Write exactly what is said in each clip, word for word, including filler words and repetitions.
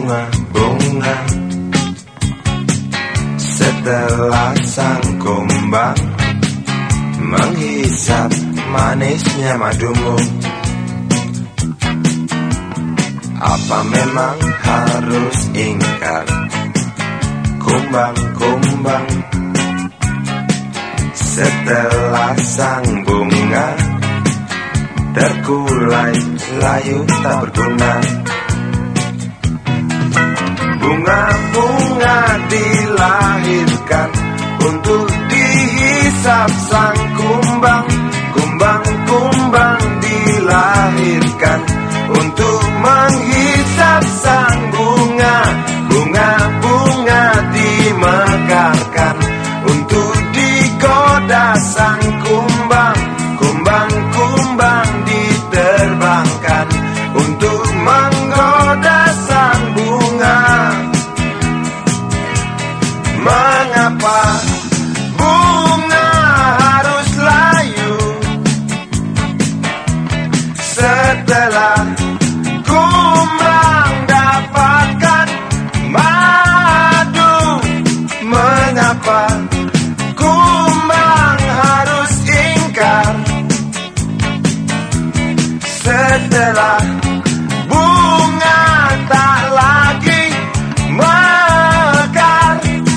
bunga-bunga. Setelah sang kumbang menghisap manisnya madumu, apa memang harus ingkar kumbang-kumbang? Setelah sang bunga terkulai layu tak berguna, bunga-bunga dilahirkan untuk dihisap sang kumbang. Kumbang-kumbang dilahirkan untuk menghisap sang bunga. Bunga-bunga dimekarkan untuk digoda sang kumbang. Kumbang-kumbang diterbangkan untuk menggoda sang bunga. Mengapa bunga harus layu setelah kumbang dapatkan madu? Mengapa kumbang harus ingkar setelah bunga tak lagi mekar?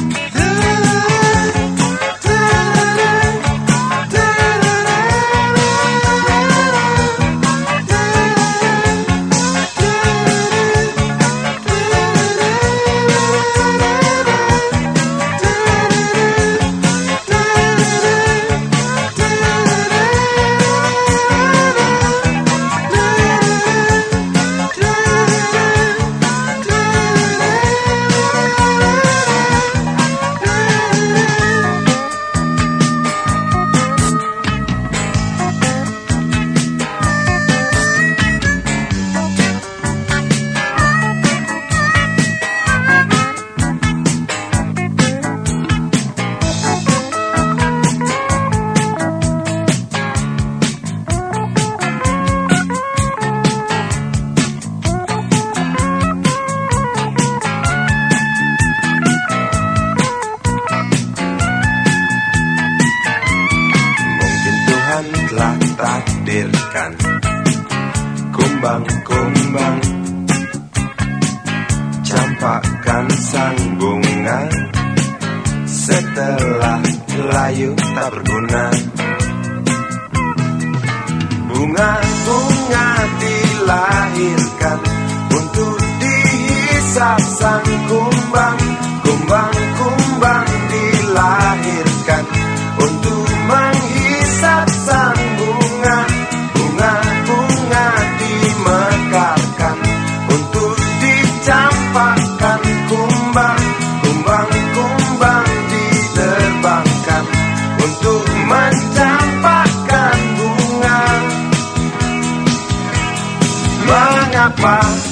Telah takdirkan kumbang-kumbang campakkan sang bunga setelah layu tak berguna. Bunga-bunga dilahirkan untuk dihisap sang kumbang. Kumbang-kumbang dilahirkan untuk menghisap sang bunga. Bunga-bunga dimekarkan untuk dicampakkan kumbang. Kumbang-kumbang diterbangkan untuk mencampakkan bunga. Mengapa